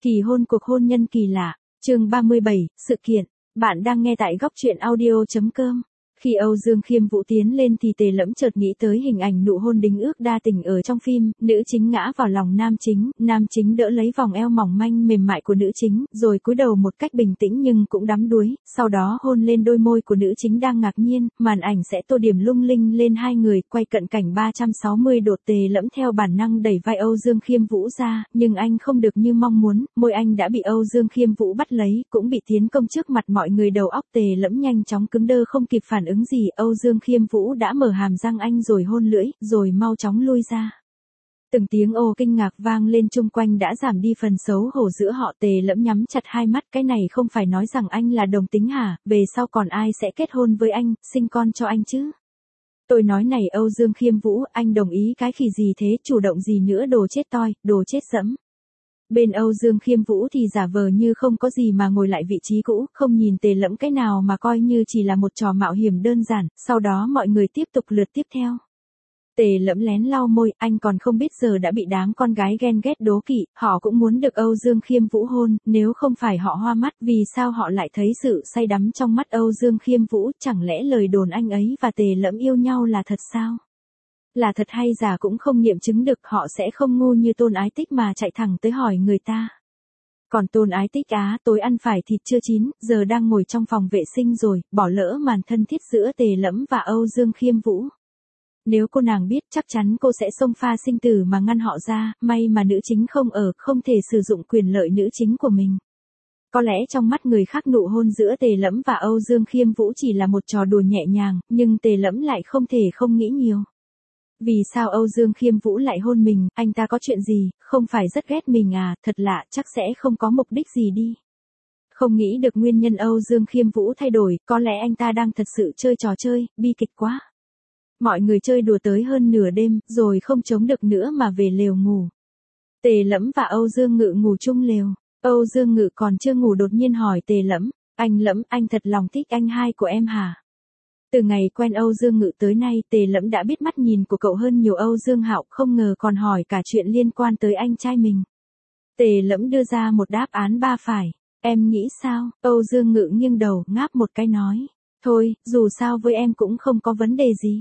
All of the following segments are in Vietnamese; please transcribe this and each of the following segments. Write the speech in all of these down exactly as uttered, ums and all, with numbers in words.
Kỳ hôn cuộc hôn nhân kỳ lạ, chương ba mươi bảy, sự kiện. Bạn đang nghe tại góc truyện audio chấm com. Khi Âu Dương Khiêm Vũ tiến lên thì Tề Lẫm chợt nghĩ tới hình ảnh nụ hôn đính ước đa tình ở trong phim, nữ chính ngã vào lòng nam chính, nam chính đỡ lấy vòng eo mỏng manh mềm mại của nữ chính, rồi cúi đầu một cách bình tĩnh nhưng cũng đắm đuối, sau đó hôn lên đôi môi của nữ chính đang ngạc nhiên, màn ảnh sẽ tô điểm lung linh lên hai người, quay cận cảnh ba trăm sáu mươi độ. Tề Lẫm theo bản năng đẩy vai Âu Dương Khiêm Vũ ra, nhưng anh không được như mong muốn, môi anh đã bị Âu Dương Khiêm Vũ bắt lấy, cũng bị tiến công trước mặt mọi người. Đầu óc Tề Lẫm nhanh chóng cứng đơ không kịp phản ứng gì, Âu Dương Khiêm Vũ đã mở hàm răng anh rồi hôn lưỡi, rồi mau chóng lui ra. Từng tiếng ồ kinh ngạc vang lên chung quanh đã giảm đi phần xấu hổ giữa họ. Tề Lẫm nhắm chặt hai mắt, cái này không phải nói rằng anh là đồng tính hả, về sau còn ai sẽ kết hôn với anh, sinh con cho anh chứ? Tôi nói này Âu Dương Khiêm Vũ, anh đồng ý cái khỉ gì thế, chủ động gì nữa, đồ chết toi, đồ chết dẫm. Bên Âu Dương Khiêm Vũ thì giả vờ như không có gì mà ngồi lại vị trí cũ, không nhìn Tề Lẫm cái nào mà coi như chỉ là một trò mạo hiểm đơn giản, sau đó mọi người tiếp tục lượt tiếp theo. Tề Lẫm lén lau môi, anh còn không biết giờ đã bị đám con gái ghen ghét đố kỵ, họ cũng muốn được Âu Dương Khiêm Vũ hôn, nếu không phải họ hoa mắt, vì sao họ lại thấy sự say đắm trong mắt Âu Dương Khiêm Vũ, chẳng lẽ lời đồn anh ấy và Tề Lẫm yêu nhau là thật sao? Là thật hay giả cũng không nghiệm chứng được, họ sẽ không ngu như Tôn Ái Tích mà chạy thẳng tới hỏi người ta. Còn Tôn Ái Tích á, tối ăn phải thịt chưa chín, giờ đang ngồi trong phòng vệ sinh rồi, bỏ lỡ màn thân thiết giữa Tề Lẫm và Âu Dương Khiêm Vũ. Nếu cô nàng biết chắc chắn cô sẽ xông pha sinh tử mà ngăn họ ra, may mà nữ chính không ở, không thể sử dụng quyền lợi nữ chính của mình. Có lẽ trong mắt người khác nụ hôn giữa Tề Lẫm và Âu Dương Khiêm Vũ chỉ là một trò đùa nhẹ nhàng, nhưng Tề Lẫm lại không thể không nghĩ nhiều. Vì sao Âu Dương Khiêm Vũ lại hôn mình, anh ta có chuyện gì, không phải rất ghét mình à, thật lạ, chắc sẽ không có mục đích gì đi. Không nghĩ được nguyên nhân Âu Dương Khiêm Vũ thay đổi, có lẽ anh ta đang thật sự chơi trò chơi, bi kịch quá. Mọi người chơi đùa tới hơn nửa đêm, rồi không chống được nữa mà về lều ngủ. Tề Lẫm và Âu Dương Ngự ngủ chung lều. Âu Dương Ngự còn chưa ngủ đột nhiên hỏi Tề Lẫm, anh Lẫm, anh thật lòng thích anh hai của em hả? Từ ngày quen Âu Dương Ngự tới nay, Tề Lẫm đã biết mắt nhìn của cậu hơn nhiều Âu Dương Hạo, không ngờ còn hỏi cả chuyện liên quan tới anh trai mình. Tề Lẫm đưa ra một đáp án ba phải. Em nghĩ sao? Âu Dương Ngự nghiêng đầu, ngáp một cái nói. Thôi, dù sao với em cũng không có vấn đề gì.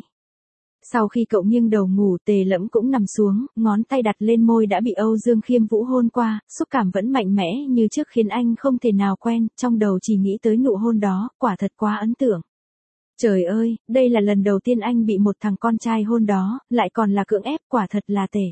Sau khi cậu nghiêng đầu ngủ, Tề Lẫm cũng nằm xuống, ngón tay đặt lên môi đã bị Âu Dương Khiêm Vũ hôn qua, xúc cảm vẫn mạnh mẽ như trước khiến anh không thể nào quen, trong đầu chỉ nghĩ tới nụ hôn đó, quả thật quá ấn tượng. Trời ơi, đây là lần đầu tiên anh bị một thằng con trai hôn đó, lại còn là cưỡng ép, quả thật là tệ.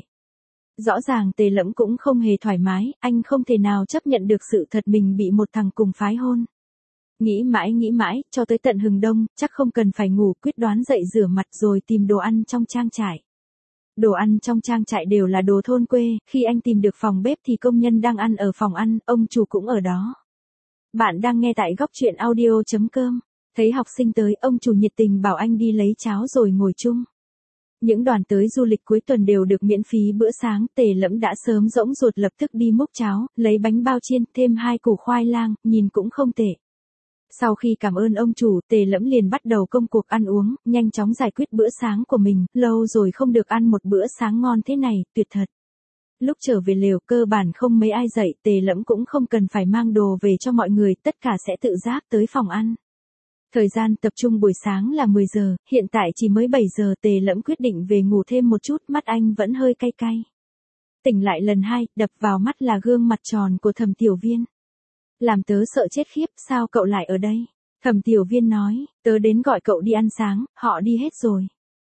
Rõ ràng Tề Lẫm cũng không hề thoải mái, anh không thể nào chấp nhận được sự thật mình bị một thằng cùng phái hôn. Nghĩ mãi nghĩ mãi, cho tới tận hừng đông, chắc không cần phải ngủ, quyết đoán dậy rửa mặt rồi tìm đồ ăn trong trang trại. Đồ ăn trong trang trại đều là đồ thôn quê, khi anh tìm được phòng bếp thì công nhân đang ăn ở phòng ăn, ông chủ cũng ở đó. Bạn đang nghe tại góc truyện audio chấm com. Thấy học sinh tới, ông chủ nhiệt tình bảo anh đi lấy cháo rồi ngồi chung. Những đoàn tới du lịch cuối tuần đều được miễn phí bữa sáng, Tề Lẫm đã sớm rỗng ruột lập tức đi múc cháo, lấy bánh bao chiên, thêm hai củ khoai lang, nhìn cũng không tệ. Sau khi cảm ơn ông chủ, Tề Lẫm liền bắt đầu công cuộc ăn uống, nhanh chóng giải quyết bữa sáng của mình, lâu rồi không được ăn một bữa sáng ngon thế này, tuyệt thật. Lúc trở về lều, cơ bản không mấy ai dậy, Tề Lẫm cũng không cần phải mang đồ về cho mọi người, tất cả sẽ tự giác tới phòng ăn. Thời gian tập trung buổi sáng là mười giờ, hiện tại chỉ mới bảy giờ, Tề Lẫm quyết định về ngủ thêm một chút, mắt anh vẫn hơi cay cay. Tỉnh lại lần hai, đập vào mắt là gương mặt tròn của Thẩm Tiểu Viên. Làm tớ sợ chết khiếp, sao cậu lại ở đây? Thẩm Tiểu Viên nói, tớ đến gọi cậu đi ăn sáng, họ đi hết rồi.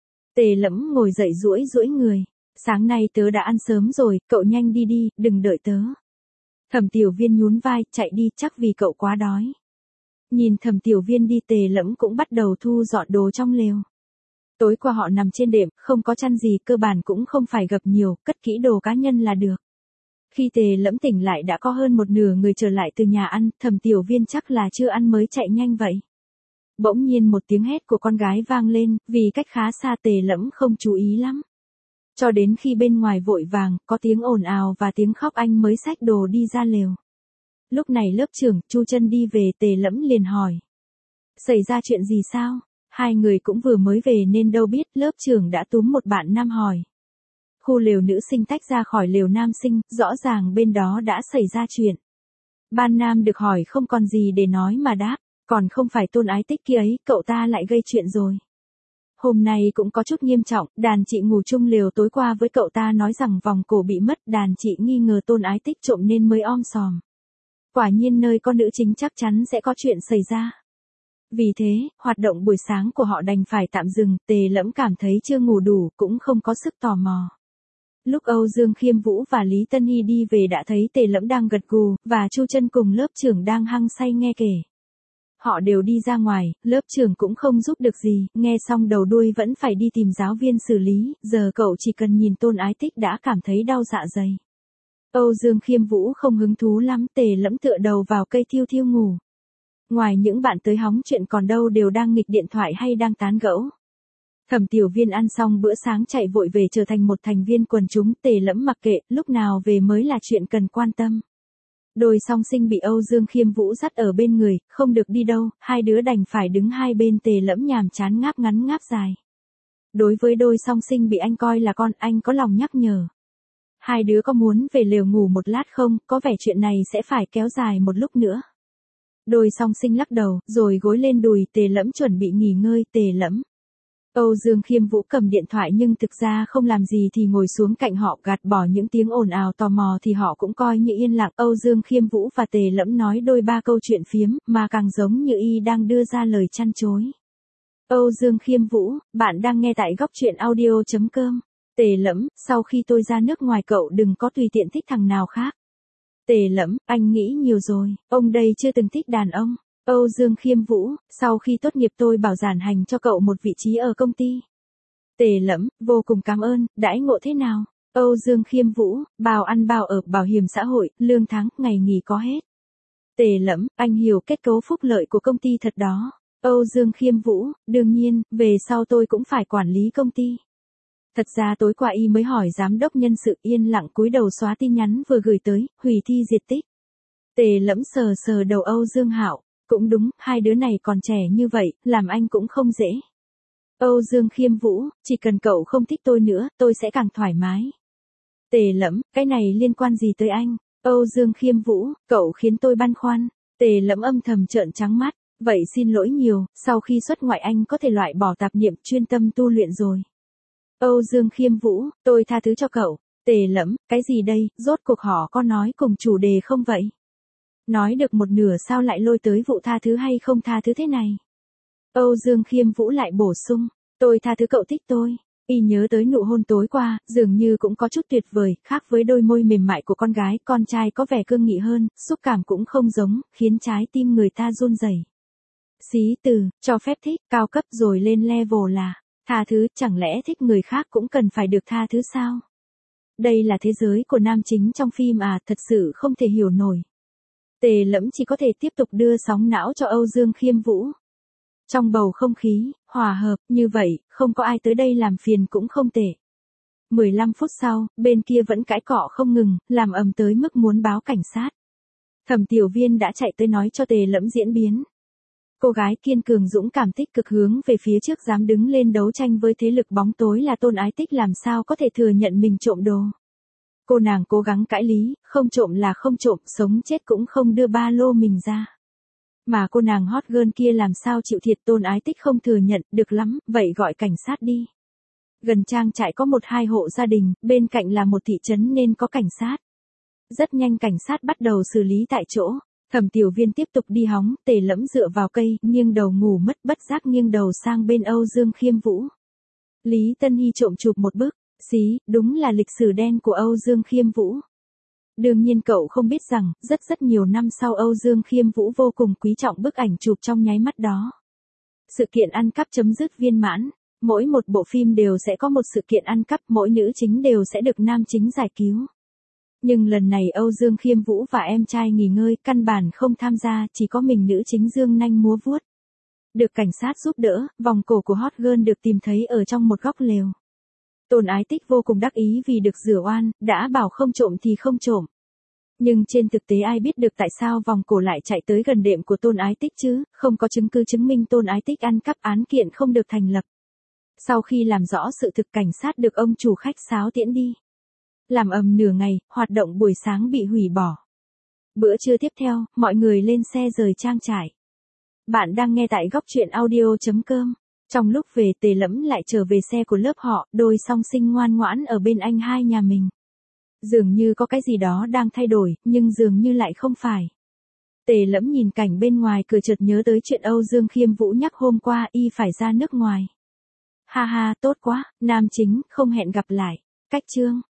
Tề Lẫm ngồi dậy duỗi duỗi người, sáng nay tớ đã ăn sớm rồi, cậu nhanh đi đi, đừng đợi tớ. Thẩm Tiểu Viên nhún vai, chạy đi, chắc vì cậu quá đói. Nhìn Thẩm Tiểu Viên đi, Tề Lẫm cũng bắt đầu thu dọn đồ trong lều. Tối qua họ nằm trên đệm, không có chăn gì, cơ bản cũng không phải gập nhiều, cất kỹ đồ cá nhân là được. Khi Tề Lẫm tỉnh lại đã có hơn một nửa người trở lại từ nhà ăn, Thẩm Tiểu Viên chắc là chưa ăn mới chạy nhanh vậy. Bỗng nhiên một tiếng hét của con gái vang lên, vì cách khá xa Tề Lẫm không chú ý lắm. Cho đến khi bên ngoài vội vàng, có tiếng ồn ào và tiếng khóc anh mới xách đồ đi ra lều. Lúc này lớp trưởng, Chu Chân đi về, Tề Lẫm liền hỏi. Xảy ra chuyện gì sao? Hai người cũng vừa mới về nên đâu biết, lớp trưởng đã túm một bạn nam hỏi. khu lều nữ sinh tách ra khỏi lều nam sinh, rõ ràng bên đó đã xảy ra chuyện. Ban nam được hỏi không còn gì để nói mà đáp, còn không phải Tôn Ái Tích kia ấy, cậu ta lại gây chuyện rồi. Hôm nay cũng có chút nghiêm trọng, đàn chị ngủ chung lều tối qua với cậu ta nói rằng vòng cổ bị mất, đàn chị nghi ngờ Tôn Ái Tích trộm nên mới om sòm. Quả nhiên nơi có nữ chính chắc chắn sẽ có chuyện xảy ra. Vì thế, hoạt động buổi sáng của họ đành phải tạm dừng, Tề Lẫm cảm thấy chưa ngủ đủ, cũng không có sức tò mò. Lúc Âu Dương Khiêm Vũ và Lý Tân Hy đi về đã thấy Tề Lẫm đang gật gù, và Chu Chân cùng lớp trưởng đang hăng say nghe kể. Họ đều đi ra ngoài, lớp trưởng cũng không giúp được gì, nghe xong đầu đuôi vẫn phải đi tìm giáo viên xử lý, giờ cậu chỉ cần nhìn Tôn Ái Tích đã cảm thấy đau dạ dày. Âu Dương Khiêm Vũ không hứng thú lắm, Tề Lẫm tựa đầu vào cây thiêu thiêu ngủ. Ngoài những bạn tới hóng chuyện còn đâu đều đang nghịch điện thoại hay đang tán gẫu. Thẩm Tiểu Viên ăn xong bữa sáng chạy vội về trở thành một thành viên quần chúng, Tề Lẫm mặc kệ, lúc nào về mới là chuyện cần quan tâm. Đôi song sinh bị Âu Dương Khiêm Vũ dắt ở bên người, không được đi đâu, hai đứa đành phải đứng hai bên, Tề Lẫm nhàm chán ngáp ngắn ngáp dài. Đối với đôi song sinh bị anh coi là con, anh có lòng nhắc nhở. Hai đứa có muốn về lều ngủ một lát không, có vẻ chuyện này sẽ phải kéo dài một lúc nữa. Đôi song sinh lắc đầu, rồi gối lên đùi, Tề Lẫm chuẩn bị nghỉ ngơi, Tề Lẫm. Âu Dương Khiêm Vũ cầm điện thoại nhưng thực ra không làm gì thì ngồi xuống cạnh họ, gạt bỏ những tiếng ồn ào tò mò thì họ cũng coi như yên lặng. Âu Dương Khiêm Vũ và Tề Lẫm nói đôi ba câu chuyện phiếm, mà càng giống như y đang đưa ra lời chăn chối. Âu Dương Khiêm Vũ, bạn đang nghe tại góc truyện audio chấm com. Tề Lẫm, sau khi tôi ra nước ngoài cậu đừng có tùy tiện thích thằng nào khác. Tề Lẫm, anh nghĩ nhiều rồi, ông đây chưa từng thích đàn ông. Âu Dương Khiêm Vũ, sau khi tốt nghiệp tôi bảo giản hành cho cậu một vị trí ở công ty. Tề Lẫm, vô cùng cảm ơn, đãi ngộ thế nào? Âu Dương Khiêm Vũ, bao ăn bao ở, bảo hiểm xã hội, lương tháng, ngày nghỉ có hết. Tề Lẫm, anh hiểu kết cấu phúc lợi của công ty thật đó. Âu Dương Khiêm Vũ, đương nhiên, về sau tôi cũng phải quản lý công ty. Thật ra tối qua y mới hỏi giám đốc nhân sự, yên lặng cúi đầu xóa tin nhắn vừa gửi tới, hủy thi diệt tích. Tề Lẫm sờ sờ đầu Âu Dương Hạo, cũng đúng, hai đứa này còn trẻ như vậy, làm anh cũng không dễ. Âu Dương Khiêm Vũ, chỉ cần cậu không thích tôi nữa, tôi sẽ càng thoải mái. Tề Lẫm, cái này liên quan gì tới anh? Âu Dương Khiêm Vũ, cậu khiến tôi băn khoăn. Tề Lẫm âm thầm trợn trắng mắt, vậy xin lỗi nhiều, sau khi xuất ngoại anh có thể loại bỏ tạp niệm, chuyên tâm tu luyện rồi. Âu Dương Khiêm Vũ, tôi tha thứ cho cậu. Tề Lẫm, cái gì đây, rốt cuộc họ có nói cùng chủ đề không vậy? Nói được một nửa sao lại lôi tới vụ tha thứ hay không tha thứ thế này? Âu Dương Khiêm Vũ lại bổ sung, tôi tha thứ cậu thích tôi. Y nhớ tới nụ hôn tối qua, dường như cũng có chút tuyệt vời, khác với đôi môi mềm mại của con gái, con trai có vẻ cương nghị hơn, xúc cảm cũng không giống, khiến trái tim người ta run rẩy. Xí từ, cho phép thích, cao cấp rồi lên level là, tha thứ, chẳng lẽ thích người khác cũng cần phải được tha thứ sao? Đây là thế giới của nam chính trong phim à, thật sự không thể hiểu nổi. Tề Lẫm chỉ có thể tiếp tục đưa sóng não cho Âu Dương Khiêm Vũ. Trong bầu không khí, hòa hợp, như vậy, không có ai tới đây làm phiền cũng không tệ. mười lăm phút sau, bên kia vẫn cãi cọ không ngừng, làm ầm tới mức muốn báo cảnh sát. Thẩm Tiểu Viên đã chạy tới nói cho Tề Lẫm diễn biến. Cô gái kiên cường dũng cảm tích cực hướng về phía trước, dám đứng lên đấu tranh với thế lực bóng tối là Tôn Ái Tích, làm sao có thể thừa nhận mình trộm đồ. Cô nàng cố gắng cãi lý, không trộm là không trộm, sống chết cũng không đưa ba lô mình ra. Mà cô nàng hot girl kia làm sao chịu thiệt, Tôn Ái Tích không thừa nhận, được lắm, vậy gọi cảnh sát đi. Gần trang trại có một hai hộ gia đình, bên cạnh là một thị trấn nên có cảnh sát. Rất nhanh cảnh sát bắt đầu xử lý tại chỗ. Thẩm Tiểu Viên tiếp tục đi hóng, Tề Lẫm dựa vào cây, nghiêng đầu ngủ mất, bất giác nghiêng đầu sang bên Âu Dương Khiêm Vũ. Lý Tân Hy trộm chụp một bức. Xí, đúng là lịch sử đen của Âu Dương Khiêm Vũ. Đương nhiên cậu không biết rằng, rất rất nhiều năm sau Âu Dương Khiêm Vũ vô cùng quý trọng bức ảnh chụp trong nháy mắt đó. Sự kiện ăn cắp chấm dứt viên mãn. Mỗi một bộ phim đều sẽ có một sự kiện ăn cắp, mỗi nữ chính đều sẽ được nam chính giải cứu. Nhưng lần này Âu Dương Khiêm Vũ và em trai nghỉ ngơi, căn bản không tham gia, chỉ có mình nữ chính dương nanh múa vuốt. Được cảnh sát giúp đỡ, vòng cổ của hot girl được tìm thấy ở trong một góc lều. Tôn Ái Tích vô cùng đắc ý vì được rửa oan, đã bảo không trộm thì không trộm. Nhưng trên thực tế ai biết được tại sao vòng cổ lại chạy tới gần đệm của Tôn Ái Tích chứ, không có chứng cứ chứng minh Tôn Ái Tích ăn cắp, án kiện không được thành lập. Sau khi làm rõ sự thực, cảnh sát được ông chủ khách sáo tiễn đi. Làm ầm nửa ngày, hoạt động buổi sáng bị hủy bỏ. Bữa trưa tiếp theo, mọi người lên xe rời trang trại. Bạn đang nghe tại góc truyện audio.com. Trong lúc về, Tề Lẫm lại trở về xe của lớp họ, đôi song sinh ngoan ngoãn ở bên anh hai nhà mình. Dường như có cái gì đó đang thay đổi, nhưng dường như lại không phải. Tề Lẫm nhìn cảnh bên ngoài cửa chợt nhớ tới chuyện Âu Dương Khiêm Vũ nhắc hôm qua y phải ra nước ngoài. Ha ha, tốt quá, nam chính, không hẹn gặp lại. Cách chương.